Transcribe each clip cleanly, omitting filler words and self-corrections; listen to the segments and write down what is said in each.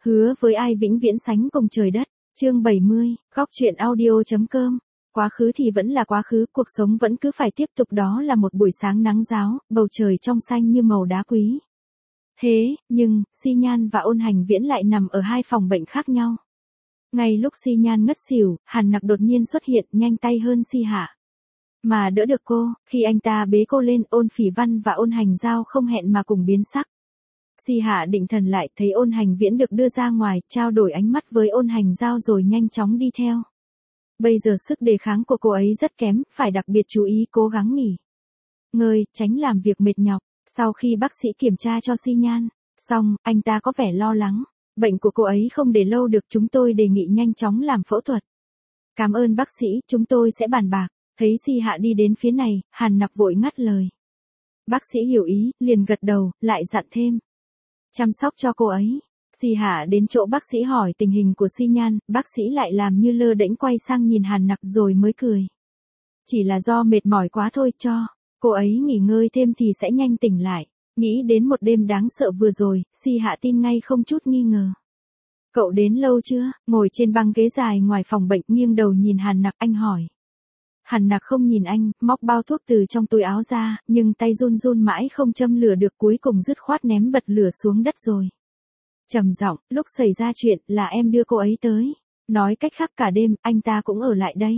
Hứa với ai vĩnh viễn sánh cùng trời đất. Chương 70, góc truyện audio.com. Quá khứ thì vẫn là quá khứ, cuộc sống vẫn cứ phải tiếp tục, đó là một buổi sáng nắng ráo, bầu trời trong xanh như màu đá quý. Thế, nhưng, Xi Nhan và Ôn Hành Viễn lại nằm ở hai phòng bệnh khác nhau. Ngay lúc Xi Nhan ngất xỉu, Hàn Nặc đột nhiên xuất hiện, nhanh tay hơn Si Hạ. Mà đỡ được cô, khi anh ta bế cô lên, Ôn Phỉ Văn và Ôn Hành Giao không hẹn mà cùng biến sắc. Si Hạ định thần lại, thấy Ôn Hành Viễn được đưa ra ngoài, trao đổi ánh mắt với Ôn Hành Giao rồi nhanh chóng đi theo. Bây giờ sức đề kháng của cô ấy rất kém, phải đặc biệt chú ý cố gắng nghỉ ngơi, tránh làm việc mệt nhọc. Sau khi bác sĩ kiểm tra cho Xi Nhan xong, anh ta có vẻ lo lắng. Bệnh của cô ấy không để lâu được, chúng tôi đề nghị nhanh chóng làm phẫu thuật. Cảm ơn bác sĩ, chúng tôi sẽ bàn bạc. Thấy Si Hạ đi đến phía này, Hàn Nặc vội ngắt lời. Bác sĩ hiểu ý, liền gật đầu, lại dặn thêm. Chăm sóc cho cô ấy. Si Hạ đến chỗ bác sĩ hỏi tình hình của Xi Nhan, bác sĩ lại làm như lơ đễnh quay sang nhìn Hàn Nặc rồi mới cười. Chỉ là do mệt mỏi quá thôi, cho cô ấy nghỉ ngơi thêm thì sẽ nhanh tỉnh lại. Nghĩ đến một đêm đáng sợ vừa rồi, Si Hạ tin ngay không chút nghi ngờ. Cậu đến lâu chưa? Ngồi trên băng ghế dài ngoài phòng bệnh, nghiêng đầu nhìn Hàn Nặc, anh hỏi. Hàn Nặc không nhìn anh, móc bao thuốc từ trong túi áo ra, nhưng tay run run mãi không châm lửa được, cuối cùng dứt khoát ném bật lửa xuống đất rồi. Trầm giọng, lúc xảy ra chuyện là em đưa cô ấy tới. Nói cách khác cả đêm, anh ta cũng ở lại đây.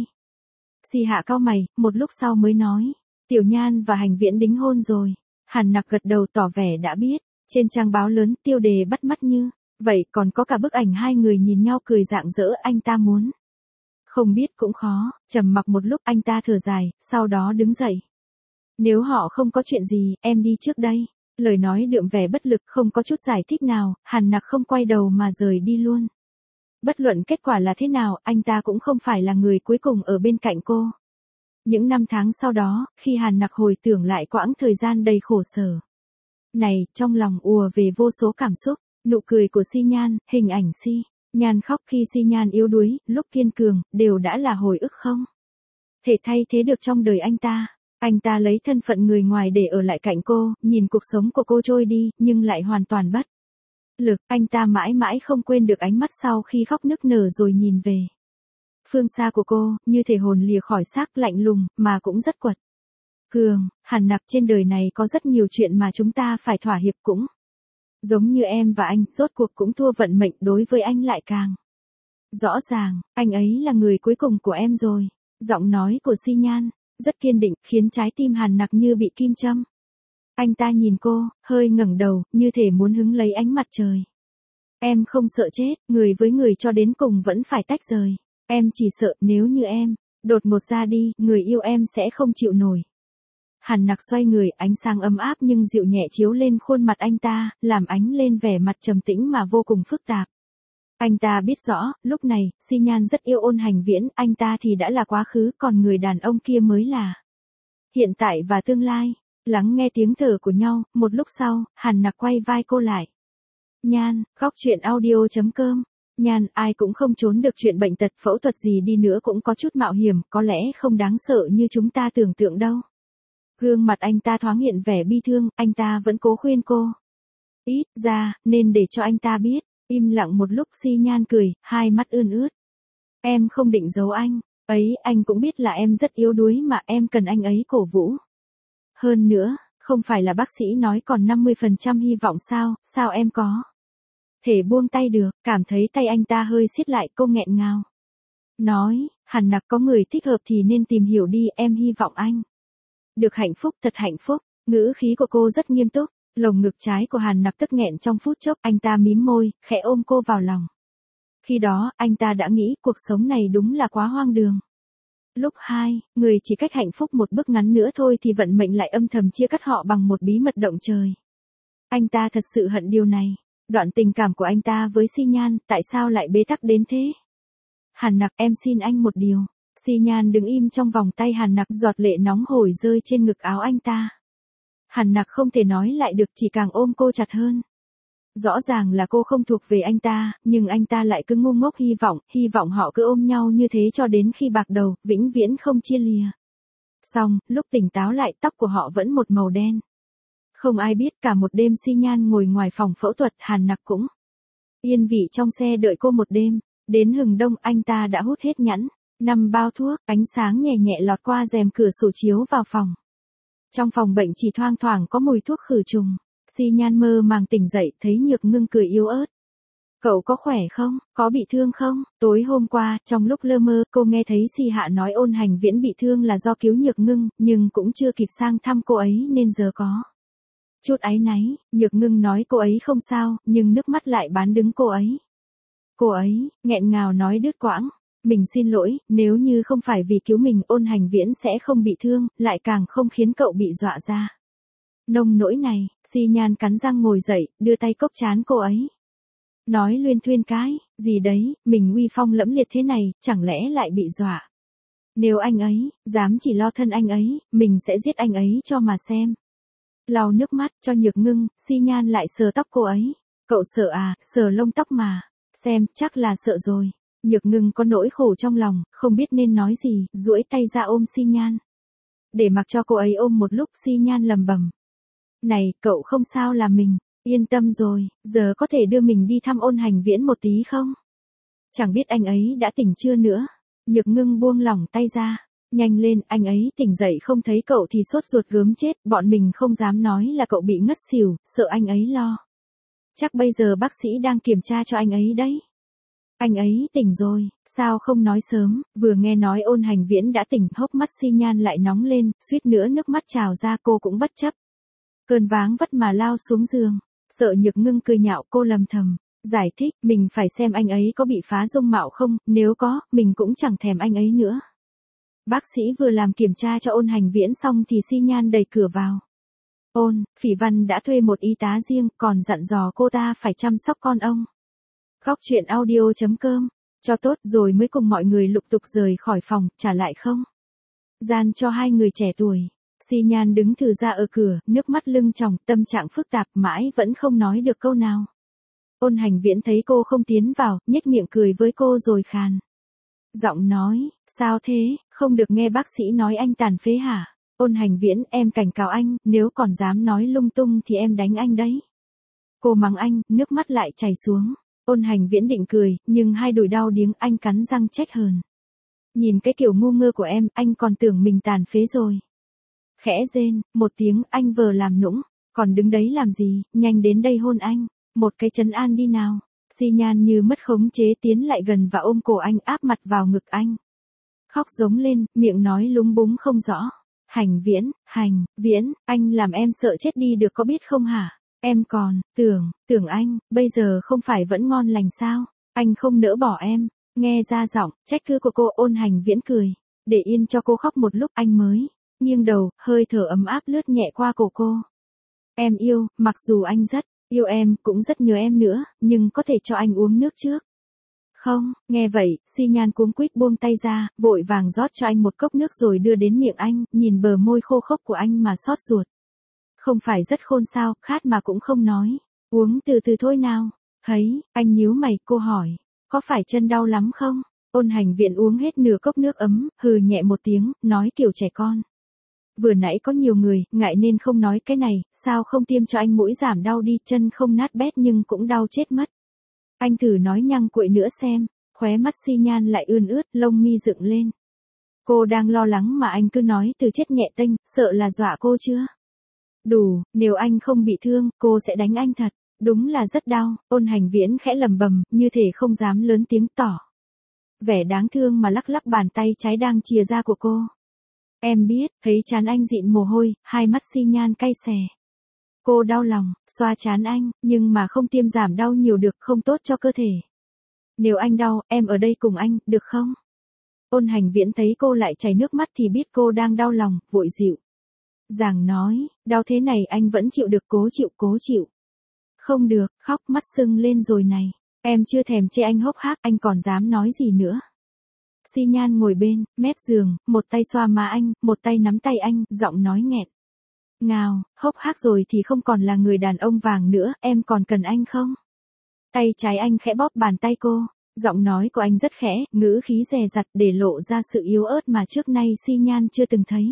Si Hạ cau mày, một lúc sau mới nói. Tiểu Nhan và Hành Viễn đính hôn rồi. Hàn Nặc gật đầu tỏ vẻ đã biết. Trên trang báo lớn, tiêu đề bắt mắt như. Vậy còn có cả bức ảnh hai người nhìn nhau cười rạng rỡ, anh ta muốn. Không biết cũng khó. Trầm mặc một lúc, anh ta thở dài, sau đó đứng dậy. Nếu họ không có chuyện gì, em đi trước đây. Lời nói đượm vẻ bất lực, không có chút giải thích nào, Hàn Nặc không quay đầu mà rời đi luôn. Bất luận kết quả là thế nào, anh ta cũng không phải là người cuối cùng ở bên cạnh cô. Những năm tháng sau đó, khi Hàn Nặc hồi tưởng lại quãng thời gian đầy khổ sở này, trong lòng ùa về vô số cảm xúc. Nụ cười của Si Nhan, hình ảnh Si Nhan khóc khi Si Nhan yếu đuối, lúc kiên cường, đều đã là hồi ức không thể thay thế được trong đời anh ta. Anh ta lấy thân phận người ngoài để ở lại cạnh cô, nhìn cuộc sống của cô trôi đi, nhưng lại hoàn toàn bất lực. Anh ta mãi mãi không quên được ánh mắt sau khi khóc nức nở rồi nhìn về phương xa của cô, như thể hồn lìa khỏi xác, lạnh lùng, mà cũng rất quật cường. Hàn Nặc, trên đời này có rất nhiều chuyện mà chúng ta phải thỏa hiệp, cũng giống như em và anh, rốt cuộc cũng thua vận mệnh, đối với anh lại càng rõ ràng, anh ấy là người cuối cùng của em rồi. Giọng nói của Si Nhan rất kiên định, khiến trái tim Hàn Nặc như bị kim châm. Anh ta nhìn cô, hơi ngẩng đầu, như thể muốn hứng lấy ánh mặt trời. Em không sợ chết, người với người cho đến cùng vẫn phải tách rời. Em chỉ sợ nếu như em đột ngột ra đi, người yêu em sẽ không chịu nổi. Hàn Nặc xoay người, ánh sáng ấm áp nhưng dịu nhẹ chiếu lên khuôn mặt anh ta, làm ánh lên vẻ mặt trầm tĩnh mà vô cùng phức tạp. Anh ta biết rõ, lúc này, Si Nhan rất yêu Ôn Hành Viễn, anh ta thì đã là quá khứ, còn người đàn ông kia mới là hiện tại và tương lai. Lắng nghe tiếng thở của nhau, một lúc sau, Hàn Nặc quay vai cô lại. Nhan, góc truyện audio.com. Nhan, ai cũng không trốn được chuyện bệnh tật, phẫu thuật gì đi nữa cũng có chút mạo hiểm, có lẽ không đáng sợ như chúng ta tưởng tượng đâu. Gương mặt anh ta thoáng hiện vẻ bi thương, anh ta vẫn cố khuyên cô. Ít ra, nên để cho anh ta biết. Im lặng một lúc, Si Nhan cười, hai mắt ươn ướt. Em không định giấu anh ấy, anh cũng biết là em rất yếu đuối mà em cần anh ấy cổ vũ. Hơn nữa, không phải là bác sĩ nói còn 50% hy vọng sao, sao em có thể buông tay được. Cảm thấy tay anh ta hơi siết lại, cô nghẹn ngào nói, Hàn Nặc, có người thích hợp thì nên tìm hiểu đi, em hy vọng anh được hạnh phúc, thật hạnh phúc. Ngữ khí của cô rất nghiêm túc. Lồng ngực trái của Hàn Nặc tức nghẹn trong phút chốc, anh ta mím môi, khẽ ôm cô vào lòng. Khi đó, anh ta đã nghĩ cuộc sống này đúng là quá hoang đường. Lúc hai người chỉ cách hạnh phúc một bước ngắn nữa thôi thì vận mệnh lại âm thầm chia cắt họ bằng một bí mật động trời. Anh ta thật sự hận điều này. Đoạn tình cảm của anh ta với Si Nhan, tại sao lại bế tắc đến thế? Hàn Nặc, em xin anh một điều. Si Nhan đứng im trong vòng tay Hàn Nặc, giọt lệ nóng hổi rơi trên ngực áo anh ta. Hàn Nặc không thể nói lại được, chỉ càng ôm cô chặt hơn. Rõ ràng là cô không thuộc về anh ta, nhưng anh ta lại cứ ngu ngốc hy vọng họ cứ ôm nhau như thế cho đến khi bạc đầu, vĩnh viễn không chia lìa. Xong, lúc tỉnh táo lại, tóc của họ vẫn một màu đen. Không ai biết, cả một đêm Si Nhan ngồi ngoài phòng phẫu thuật, Hàn Nặc cũng Yên vị trong xe đợi cô một đêm. Đến hừng đông anh ta đã hút hết nhẫn. 5 bao thuốc, ánh sáng nhẹ nhẹ lọt qua rèm cửa sổ chiếu vào phòng. Trong phòng bệnh chỉ thoang thoảng có mùi thuốc khử trùng. Xi Nhan mơ màng tỉnh dậy, thấy Nhược Ngưng cười yếu ớt. Cậu có khỏe không, có bị thương không? Tối hôm qua, trong lúc lơ mơ, cô nghe thấy Si Hạ nói Ôn Hành Viễn bị thương là do cứu Nhược Ngưng, nhưng cũng chưa kịp sang thăm cô ấy nên giờ có chút áy náy. Nhược Ngưng nói cô ấy không sao, nhưng nước mắt lại bán đứng cô ấy. Cô ấy, nghẹn ngào nói đứt quãng. Mình xin lỗi, nếu như không phải vì cứu mình Ôn Hành Viễn sẽ không bị thương, lại càng không khiến cậu bị dọa ra. Nông nỗi này, Si Nhan cắn răng ngồi dậy, đưa tay cốc trán cô ấy. Nói luyên thuyên cái, gì đấy, mình uy phong lẫm liệt thế này, chẳng lẽ lại bị dọa. Nếu anh ấy, dám chỉ lo thân anh ấy, mình sẽ giết anh ấy cho mà xem. Lau nước mắt cho Nhược Ngưng, Si Nhan lại sờ tóc cô ấy. Cậu sợ à, sờ lông tóc mà. Xem, chắc là sợ rồi. Nhược Ngưng có nỗi khổ trong lòng, không biết nên nói gì, duỗi tay ra ôm Si Nhan. Để mặc cho cô ấy ôm một lúc, Si Nhan lầm bầm. Này, cậu không sao là mình. Yên tâm rồi, giờ có thể đưa mình đi thăm Ôn Hành Viễn một tí không? Chẳng biết anh ấy đã tỉnh chưa nữa. Nhược Ngưng buông lỏng tay ra. Nhanh lên, anh ấy tỉnh dậy không thấy cậu thì sốt ruột gớm chết, bọn mình không dám nói là cậu bị ngất xỉu, sợ anh ấy lo. Chắc bây giờ bác sĩ đang kiểm tra cho anh ấy đấy. Anh ấy tỉnh rồi, sao không nói sớm, vừa nghe nói Ôn Hành Viễn đã tỉnh, hốc mắt Si Nhan lại nóng lên, suýt nữa nước mắt trào ra, cô cũng bất chấp. Cơn váng vất mà lao xuống giường. Sợ Nhược Ngưng cười nhạo, cô lầm thầm. Giải thích, mình phải xem anh ấy có bị phá dung mạo không, nếu có, mình cũng chẳng thèm anh ấy nữa. Bác sĩ vừa làm kiểm tra cho Ôn Hành Viễn xong thì Si Nhan đẩy cửa vào. Phỉ Văn đã thuê một y tá riêng, còn dặn dò cô ta phải chăm sóc con ông. Khóc chuyện audio.com, cho tốt rồi mới cùng mọi người lục tục rời khỏi phòng, trả lại không? Gian cho hai người trẻ tuổi. Si Nhan đứng thừ ra ở cửa, nước mắt lưng tròng, tâm trạng phức tạp mãi vẫn không nói được câu nào. Ôn Hành Viễn thấy cô không tiến vào, nhếch miệng cười với cô rồi khàn giọng nói, sao thế, không được nghe bác sĩ nói anh tàn phế hả? Ôn Hành Viễn, em cảnh cáo anh, nếu còn dám nói lung tung thì em đánh anh đấy. Cô mắng anh, nước mắt lại chảy xuống. Ôn Hành Viễn định cười, nhưng hai đùi đau điếng, anh cắn răng trách hờn. Nhìn cái kiểu ngu ngơ của em, anh còn tưởng mình tàn phế rồi. Khẽ rên, một tiếng, anh vờ làm nũng, còn đứng đấy làm gì, nhanh đến đây hôn anh, một cái trấn an đi nào. Si Nhan như mất khống chế tiến lại gần và ôm cổ anh, áp mặt vào ngực anh. Khóc giống lên, miệng nói lúng búng không rõ. Hành Viễn, anh làm em sợ chết đi được có biết không hả? Em còn, tưởng anh, bây giờ không phải vẫn ngon lành sao? Anh không nỡ bỏ em. Nghe ra giọng, trách cứ của cô. Ôn Hành Viễn cười. Để yên cho cô khóc một lúc anh mới nghiêng đầu, hơi thở ấm áp lướt nhẹ qua cổ cô. Em yêu, mặc dù anh rất yêu em, cũng rất nhớ em nữa, nhưng có thể cho anh uống nước trước. Không, nghe vậy, Si Nhan cuống quýt buông tay ra, vội vàng rót cho anh một cốc nước rồi đưa đến miệng anh, nhìn bờ môi khô khốc của anh mà xót ruột. Không phải rất khôn sao, khát mà cũng không nói. Uống từ từ thôi nào. Thấy, anh nhíu mày, cô hỏi. Có phải chân đau lắm không? Ôn Hành Viễn uống hết nửa cốc nước ấm, hừ nhẹ một tiếng, nói kiểu trẻ con. Vừa nãy có nhiều người, ngại nên không nói cái này, sao không tiêm cho anh mũi giảm đau đi, chân không nát bét nhưng cũng đau chết mất. Anh thử nói nhăng cuội nữa xem, khóe mắt Si Nhan lại ươn ướt, lông mi dựng lên. Cô đang lo lắng mà anh cứ nói từ chết nhẹ tênh, sợ là dọa cô chưa? Đủ, nếu anh không bị thương, cô sẽ đánh anh thật, đúng là rất đau. Ôn Hành Viễn khẽ lầm bầm, như thể không dám lớn tiếng tỏ vẻ đáng thương mà lắc lắc bàn tay trái đang chìa ra của cô. Em biết, thấy trán anh dịn mồ hôi, hai mắt Si Nhan cay xè. Cô đau lòng, xoa trán anh, nhưng mà không tiêm giảm đau nhiều được, không tốt cho cơ thể. Nếu anh đau, em ở đây cùng anh, được không? Ôn Hành Viễn thấy cô lại chảy nước mắt thì biết cô đang đau lòng, vội dịu dàng nói, đau thế này anh vẫn chịu được, cố chịu. Không được, khóc mắt sưng lên rồi này. Em chưa thèm chê anh hốc hác, anh còn dám nói gì nữa. Si Nhan ngồi bên mép giường, một tay xoa má anh, một tay nắm tay anh, giọng nói nghẹn ngào, hốc hác rồi thì không còn là người đàn ông vàng nữa, em còn cần anh không? Tay trái anh khẽ bóp bàn tay cô, giọng nói của anh rất khẽ, ngữ khí dè dặt để lộ ra sự yếu ớt mà trước nay Si Nhan chưa từng thấy.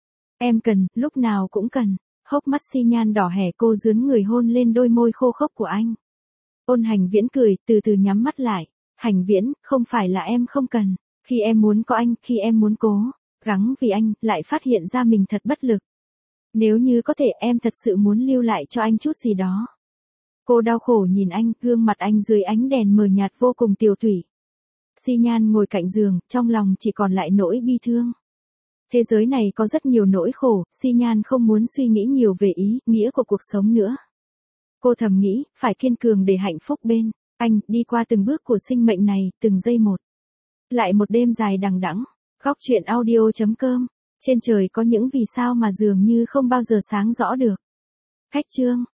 Em cần, lúc nào cũng cần. Hốc mắt Si Nhan đỏ hẻ, cô dướn người hôn lên đôi môi khô khốc của anh. Ôn Hành Viễn cười, từ từ nhắm mắt lại. Hành Viễn, không phải là em không cần. Khi em muốn có anh, khi em muốn cố gắng vì anh, lại phát hiện ra mình thật bất lực. Nếu như có thể em thật sự muốn lưu lại cho anh chút gì đó. Cô đau khổ nhìn anh, gương mặt anh dưới ánh đèn mờ nhạt vô cùng tiều tụy. Xi Nhan ngồi cạnh giường, trong lòng chỉ còn lại nỗi bi thương. Thế giới này có rất nhiều nỗi khổ, Xi Nhan không muốn suy nghĩ nhiều về ý, nghĩa của cuộc sống nữa. Cô thầm nghĩ, phải kiên cường để hạnh phúc bên anh, đi qua từng bước của sinh mệnh này, từng giây một. Lại một đêm dài đằng đẵng. Góc truyện audio.com. Trên trời có những vì sao mà dường như không bao giờ sáng rõ được. Khách chương.